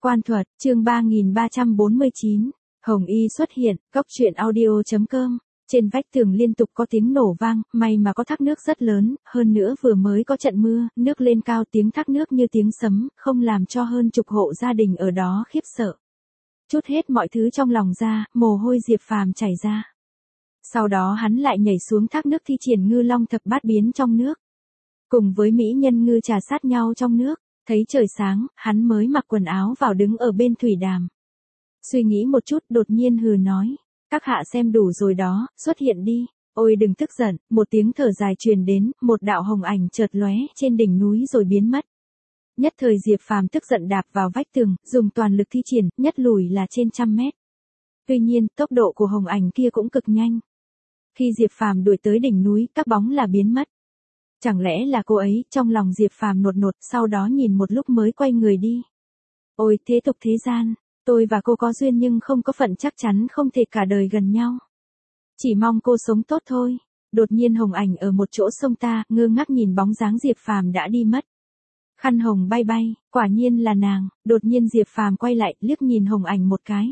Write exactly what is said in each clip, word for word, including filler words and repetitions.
Quan thuật, chương ba nghìn ba trăm bốn mươi chín, Hồng Y xuất hiện, góc truyện audio chấm com. Trên vách tường liên tục có tiếng nổ vang, may mà có thác nước rất lớn, hơn nữa vừa mới có trận mưa, nước lên cao, tiếng thác nước như tiếng sấm, không làm cho hơn chục hộ gia đình ở đó khiếp sợ. Trút hết mọi thứ trong lòng ra, mồ hôi Diệp Phàm chảy ra. Sau đó hắn lại nhảy xuống thác nước thi triển ngư long thập bát biến trong nước. Cùng với mỹ nhân ngư trà sát nhau trong nước, thấy trời sáng, hắn mới mặc quần áo vào đứng ở bên thủy đàm. Suy nghĩ một chút đột nhiên hừ nói, các hạ xem đủ rồi đó, xuất hiện đi. Ôi đừng tức giận, một tiếng thở dài truyền đến, một đạo hồng ảnh chợt lóe trên đỉnh núi rồi biến mất. Nhất thời Diệp Phàm tức giận đạp vào vách tường, dùng toàn lực thi triển, nhất lùi là trên trăm mét. Tuy nhiên, tốc độ của hồng ảnh kia cũng cực nhanh. Khi Diệp Phàm đuổi tới đỉnh núi, các bóng là biến mất. Chẳng lẽ là cô ấy, trong lòng Diệp Phàm nột nột, sau đó nhìn một lúc mới quay người đi. Ôi thế tục thế gian, tôi và cô có duyên nhưng không có phận, chắc chắn không thể cả đời gần nhau. Chỉ mong cô sống tốt thôi. Đột nhiên hồng ảnh ở một chỗ sông ta, ngơ ngác nhìn bóng dáng Diệp Phàm đã đi mất. Khăn hồng bay bay, quả nhiên là nàng. Đột nhiên Diệp Phàm quay lại, liếc nhìn hồng ảnh một cái.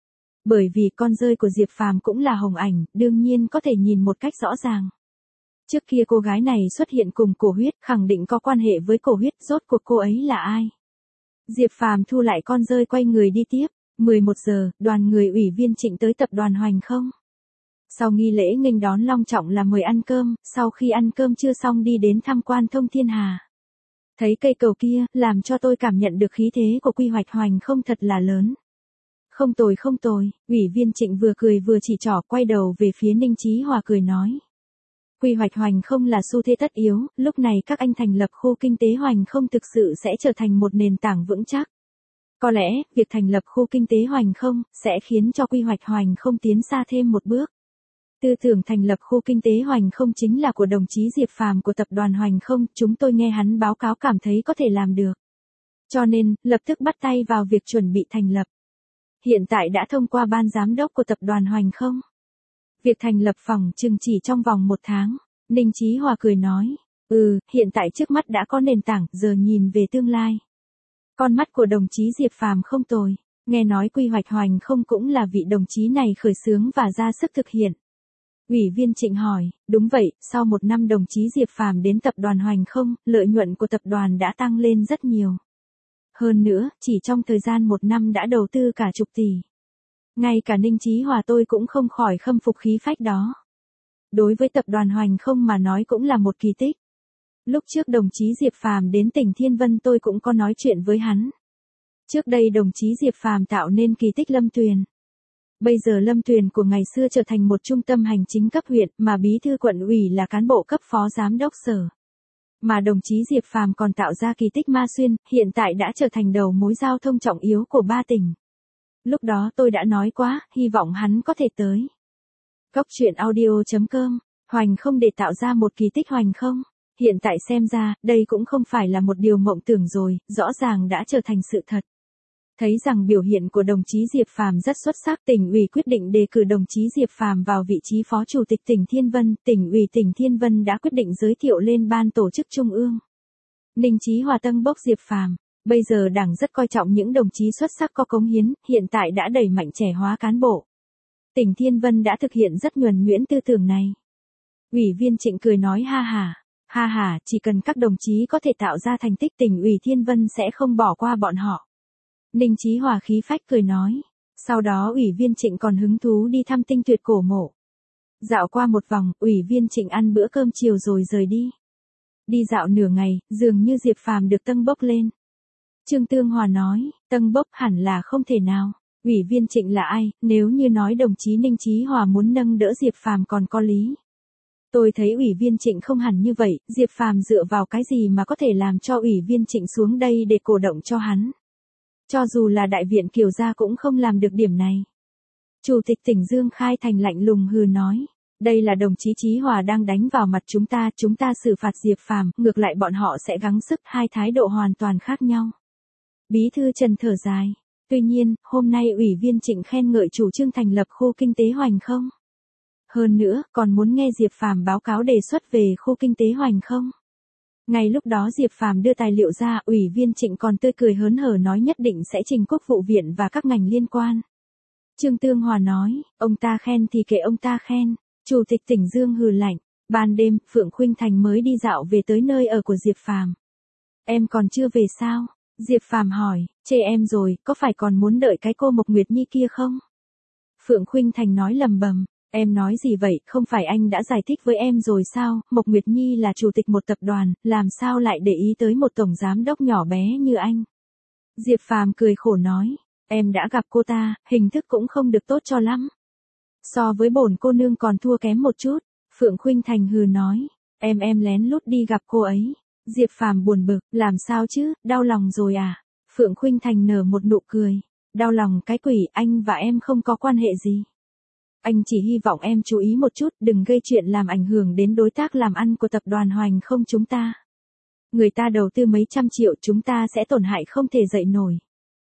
Bởi vì con rơi của Diệp Phàm cũng là hồng ảnh, đương nhiên có thể nhìn một cách rõ ràng. Trước kia cô gái này xuất hiện cùng Cổ Huyết, khẳng định có quan hệ với Cổ Huyết, rốt cuộc cô ấy là ai? Diệp Phàm thu lại con rơi quay người đi tiếp. mười một giờ, đoàn người ủy viên Trịnh tới tập đoàn Hoành Không. Sau nghi lễ nghênh đón long trọng là mời ăn cơm, sau khi ăn cơm chưa xong đi đến tham quan Thông Thiên Hà. Thấy cây cầu kia, làm cho tôi cảm nhận được khí thế của quy hoạch Hoành Không thật là lớn. Không tồi không tồi, ủy viên Trịnh vừa cười vừa chỉ trỏ, quay đầu về phía Ninh Chí Hòa cười nói. Quy hoạch Hoành Không là xu thế tất yếu, lúc này các anh thành lập khu kinh tế Hoành Không thực sự sẽ trở thành một nền tảng vững chắc. Có lẽ, việc thành lập khu kinh tế Hoành Không, sẽ khiến cho quy hoạch Hoành Không tiến xa thêm một bước. Tư tưởng thành lập khu kinh tế Hoành Không chính là của đồng chí Diệp Phàm của tập đoàn Hoành Không, chúng tôi nghe hắn báo cáo cảm thấy có thể làm được. Cho nên, lập tức bắt tay vào việc chuẩn bị thành lập. Hiện tại đã thông qua ban giám đốc của tập đoàn Hoành Không. Việc thành lập phòng chừng chỉ trong vòng một tháng, Ninh Chí Hòa cười nói, ừ, hiện tại trước mắt đã có nền tảng, giờ nhìn về tương lai. Con mắt của đồng chí Diệp Phàm không tồi, nghe nói quy hoạch Hoành Không cũng là vị đồng chí này khởi xướng và ra sức thực hiện. Ủy viên Trịnh hỏi, đúng vậy, sau một năm đồng chí Diệp Phàm đến tập đoàn Hoành Không, lợi nhuận của tập đoàn đã tăng lên rất nhiều. Hơn nữa, chỉ trong thời gian một năm đã đầu tư cả chục tỷ. Ngay cả Ninh Chí Hòa tôi cũng không khỏi khâm phục khí phách đó. Đối với tập đoàn Hoành Không mà nói cũng là một kỳ tích. Lúc trước đồng chí Diệp Phàm đến tỉnh Thiên Vân tôi cũng có nói chuyện với hắn. Trước đây đồng chí Diệp Phàm tạo nên kỳ tích Lâm Tuyền. Bây giờ Lâm Tuyền của ngày xưa trở thành một trung tâm hành chính cấp huyện, mà bí thư quận ủy là cán bộ cấp phó giám đốc sở. Mà đồng chí Diệp Phàm còn tạo ra kỳ tích Ma Xuyên, hiện tại đã trở thành đầu mối giao thông trọng yếu của ba tỉnh. Lúc đó tôi đã nói quá, hy vọng hắn có thể tới. Góc truyện audio chấm com, Hoành Không để tạo ra một kỳ tích Hoành Không. Hiện tại xem ra, đây cũng không phải là một điều mộng tưởng rồi, rõ ràng đã trở thành sự thật. Thấy rằng biểu hiện của đồng chí Diệp Phàm rất xuất sắc, tỉnh ủy quyết định đề cử đồng chí Diệp Phàm vào vị trí phó chủ tịch tỉnh Thiên Vân, tỉnh ủy tỉnh Thiên Vân đã quyết định giới thiệu lên ban tổ chức trung ương. Ninh Chí Hòa tâng bốc Diệp Phàm, bây giờ Đảng rất coi trọng những đồng chí xuất sắc có cống hiến, hiện tại đã đẩy mạnh trẻ hóa cán bộ. Tỉnh Thiên Vân đã thực hiện rất nhuần nhuyễn tư tưởng này. Ủy viên Trịnh cười nói ha ha, ha ha, chỉ cần các đồng chí có thể tạo ra thành tích tỉnh ủy Thiên Vân sẽ không bỏ qua bọn họ. Ninh Chí Hòa khí phách cười nói. Sau đó ủy viên Trịnh còn hứng thú đi thăm tinh tuyệt cổ mộ. Dạo qua một vòng, ủy viên Trịnh ăn bữa cơm chiều rồi rời đi. Đi dạo nửa ngày, dường như Diệp Phàm được tâng bốc lên. Trương Tương Hòa nói, tâng bốc hẳn là không thể nào. Ủy viên Trịnh là ai, nếu như nói đồng chí Ninh Chí Hòa muốn nâng đỡ Diệp Phàm còn có lý. Tôi thấy ủy viên Trịnh không hẳn như vậy, Diệp Phàm dựa vào cái gì mà có thể làm cho ủy viên Trịnh xuống đây để cổ động cho hắn. Cho dù là đại viện Kiều Gia cũng không làm được điểm này. Chủ tịch tỉnh Dương Khai Thành lạnh lùng hừ nói, đây là đồng chí Chí Hòa đang đánh vào mặt chúng ta, chúng ta xử phạt Diệp Phàm, ngược lại bọn họ sẽ gắng sức, hai thái độ hoàn toàn khác nhau. Bí thư Trần thở dài, tuy nhiên, hôm nay ủy viên Trịnh khen ngợi chủ trương thành lập khu kinh tế Hoành Không. Hơn nữa, còn muốn nghe Diệp Phàm báo cáo đề xuất về khu kinh tế Hoành Không. Ngay lúc đó Diệp Phàm đưa tài liệu ra, Ủy viên Trịnh còn tươi cười hớn hở nói nhất định sẽ trình Quốc vụ viện và các ngành liên quan. Trương Tương Hòa nói, ông ta khen thì kệ ông ta khen. Chủ tịch tỉnh Dương hừ lạnh. Ban đêm, Phượng Khuynh Thành mới đi dạo về tới nơi ở của Diệp Phàm. Em còn chưa về sao? Diệp Phàm hỏi, chê em rồi, có phải còn muốn đợi cái cô Mộc Nguyệt Nhi kia không? Phượng Khuynh Thành nói lầm bầm, em nói gì vậy, không phải anh đã giải thích với em rồi sao, Mộc Nguyệt Nhi là chủ tịch một tập đoàn, làm sao lại để ý tới một tổng giám đốc nhỏ bé như anh? Diệp Phàm cười khổ nói, em đã gặp cô ta, hình thức cũng không được tốt cho lắm. So với bổn cô nương còn thua kém một chút. Phượng Khuynh Thành hừ nói, em em lén lút đi gặp cô ấy. Diệp Phàm buồn bực, làm sao chứ, đau lòng rồi à? Phượng Khuynh Thành nở một nụ cười, đau lòng cái quỷ, anh và em không có quan hệ gì. Anh chỉ hy vọng em chú ý một chút, đừng gây chuyện làm ảnh hưởng đến đối tác làm ăn của tập đoàn Hoành Không chúng ta. Người ta đầu tư mấy trăm triệu, chúng ta sẽ tổn hại không thể dậy nổi.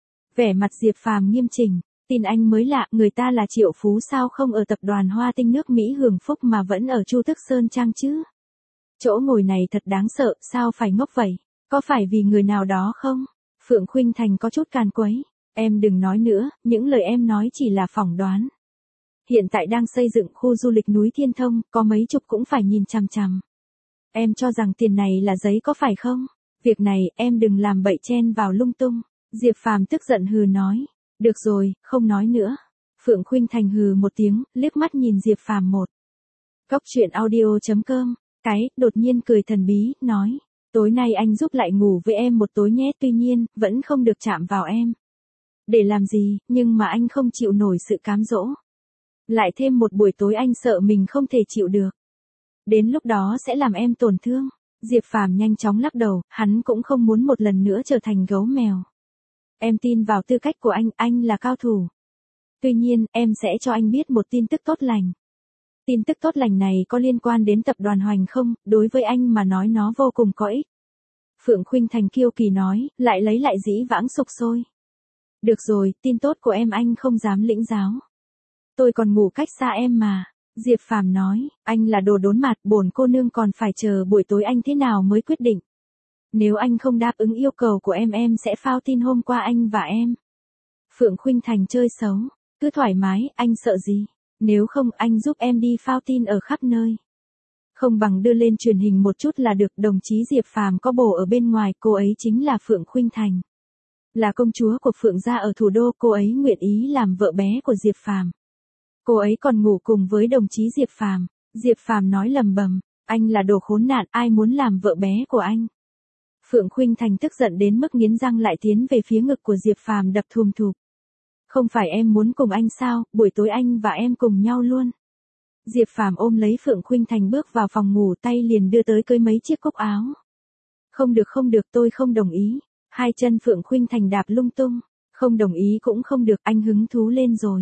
Vẻ mặt Diệp Phàm nghiêm chỉnh. Tin anh mới lạ, người ta là triệu phú sao không ở tập đoàn Hoa Tinh nước Mỹ hưởng phúc mà vẫn ở Chu Tức Sơn Trang chứ? Chỗ ngồi này thật đáng sợ, sao phải ngốc vậy? Có phải vì người nào đó không? Phượng Khuynh Thành có chút càn quấy. Em đừng nói nữa, những lời em nói chỉ là phỏng đoán. Hiện tại đang xây dựng khu du lịch núi Thiên Thông, có mấy chục cũng phải nhìn chằm chằm. Em cho rằng tiền này là giấy có phải không? Việc này, em đừng làm bậy chen vào lung tung. Diệp Phàm tức giận hừ nói. Được rồi, không nói nữa. Phượng Khuynh Thành hừ một tiếng, liếc mắt nhìn Diệp Phàm một. Cốc truyện audio chấm com, cái, đột nhiên cười thần bí, nói. Tối nay anh giúp lại ngủ với em một tối nhé, tuy nhiên, vẫn không được chạm vào em. Để làm gì, nhưng mà anh không chịu nổi sự cám dỗ. Lại thêm một buổi tối anh sợ mình không thể chịu được. Đến lúc đó sẽ làm em tổn thương. Diệp Phàm nhanh chóng lắc đầu, hắn cũng không muốn một lần nữa trở thành gấu mèo. Em tin vào tư cách của anh, anh là cao thủ. Tuy nhiên, em sẽ cho anh biết một tin tức tốt lành. Tin tức tốt lành này có liên quan đến tập đoàn Hoành Không, đối với anh mà nói nó vô cùng có ích. Phượng Khuynh Thành kiêu kỳ nói, lại lấy lại dĩ vãng sục sôi. Được rồi, tin tốt của em anh không dám lĩnh giáo. Tôi còn ngủ cách xa em mà. Diệp Phàm nói, anh là đồ đốn mặt, bổn cô nương còn phải chờ buổi tối anh thế nào mới quyết định. Nếu anh không đáp ứng yêu cầu của em em sẽ phao tin hôm qua anh và em. Phượng Khuynh Thành chơi xấu, cứ thoải mái, anh sợ gì? Nếu không anh giúp em đi phao tin ở khắp nơi. Không bằng đưa lên truyền hình một chút là được, đồng chí Diệp Phàm có bồ ở bên ngoài, cô ấy chính là Phượng Khuynh Thành. Là công chúa của Phượng gia ở thủ đô, cô ấy nguyện ý làm vợ bé của Diệp Phàm. Cô ấy còn ngủ cùng với đồng chí Diệp Phàm. Diệp Phàm nói lầm bầm, anh là đồ khốn nạn, ai muốn làm vợ bé của anh? Phượng Khuynh Thành tức giận đến mức nghiến răng lại tiến về phía ngực của Diệp Phàm đập thùm thụp. Không phải em muốn cùng anh sao, buổi tối anh và em cùng nhau luôn. Diệp Phàm ôm lấy Phượng Khuynh Thành bước vào phòng ngủ, tay liền đưa tới cưới mấy chiếc cúc áo. Không được không được, tôi không đồng ý. Hai chân Phượng Khuynh Thành đạp lung tung. Không đồng ý cũng không được, anh hứng thú lên rồi.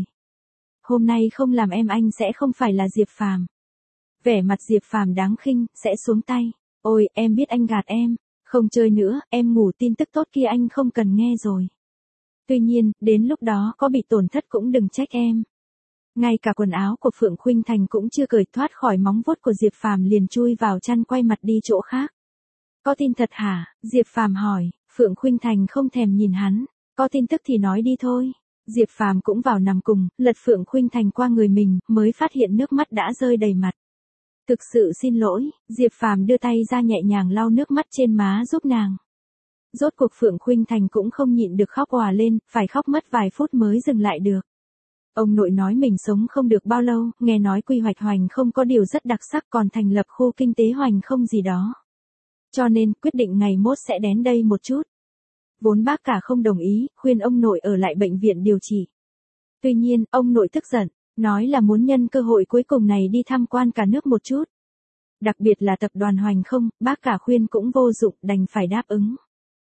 Hôm nay không làm em anh sẽ không phải là Diệp Phàm. Vẻ mặt Diệp Phàm đáng khinh, sẽ xuống tay. Ôi, em biết anh gạt em. Không chơi nữa, em ngủ, tin tức tốt kia anh không cần nghe rồi. Tuy nhiên, đến lúc đó có bị tổn thất cũng đừng trách em. Ngay cả quần áo của Phượng Khuynh Thành cũng chưa cởi thoát khỏi móng vuốt của Diệp Phàm liền chui vào chăn quay mặt đi chỗ khác. Có tin thật hả? Diệp Phàm hỏi. Phượng Khuynh Thành không thèm nhìn hắn. Có tin tức thì nói đi thôi. Diệp Phàm cũng vào nằm cùng, lật Phượng Khuynh Thành qua người mình, mới phát hiện nước mắt đã rơi đầy mặt. Thực sự xin lỗi, Diệp Phàm đưa tay ra nhẹ nhàng lau nước mắt trên má giúp nàng. Rốt cuộc Phượng Khuynh Thành cũng không nhịn được khóc òa lên, phải khóc mất vài phút mới dừng lại được. Ông nội nói mình sống không được bao lâu, nghe nói quy hoạch Hoành Không có điều rất đặc sắc, còn thành lập khu kinh tế Hoành Không gì đó. Cho nên, quyết định ngày mốt sẽ đến đây một chút. Vốn bác cả không đồng ý, khuyên ông nội ở lại bệnh viện điều trị. Tuy nhiên, ông nội tức giận, nói là muốn nhân cơ hội cuối cùng này đi tham quan cả nước một chút. Đặc biệt là tập đoàn Hoành Không, bác cả khuyên cũng vô dụng, đành phải đáp ứng.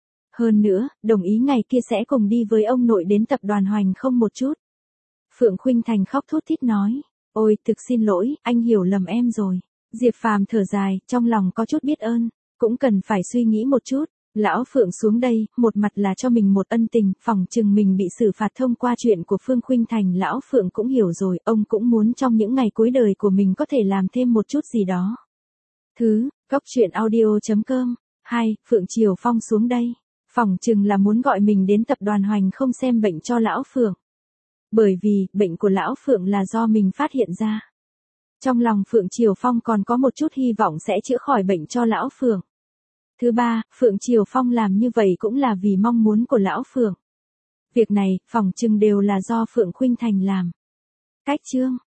Hơn nữa, đồng ý ngày kia sẽ cùng đi với ông nội đến tập đoàn Hoành Không một chút. Phượng Khuynh Thành khóc thút thít nói, ôi, thực xin lỗi, anh hiểu lầm em rồi. Diệp Phàm thở dài, trong lòng có chút biết ơn, cũng cần phải suy nghĩ một chút. Lão Phượng xuống đây, một mặt là cho mình một ân tình, phòng chừng mình bị xử phạt thông qua chuyện của Phương Khuynh Thành. Lão Phượng cũng hiểu rồi, ông cũng muốn trong những ngày cuối đời của mình có thể làm thêm một chút gì đó. Thứ, cốc truyện audio chấm com Hai, Phượng Triều Phong xuống đây. Phỏng chừng là muốn gọi mình đến tập đoàn Hoành không xem bệnh cho lão Phượng. Bởi vì, bệnh của lão Phượng là do mình phát hiện ra. Trong lòng Phượng Triều Phong còn có một chút hy vọng sẽ chữa khỏi bệnh cho lão Phượng. Thứ ba, Phượng Triều Phong làm như vậy cũng là vì mong muốn của lão Phượng. Việc này, phỏng chừng đều là do Phượng Khuynh Thành làm. Cách chương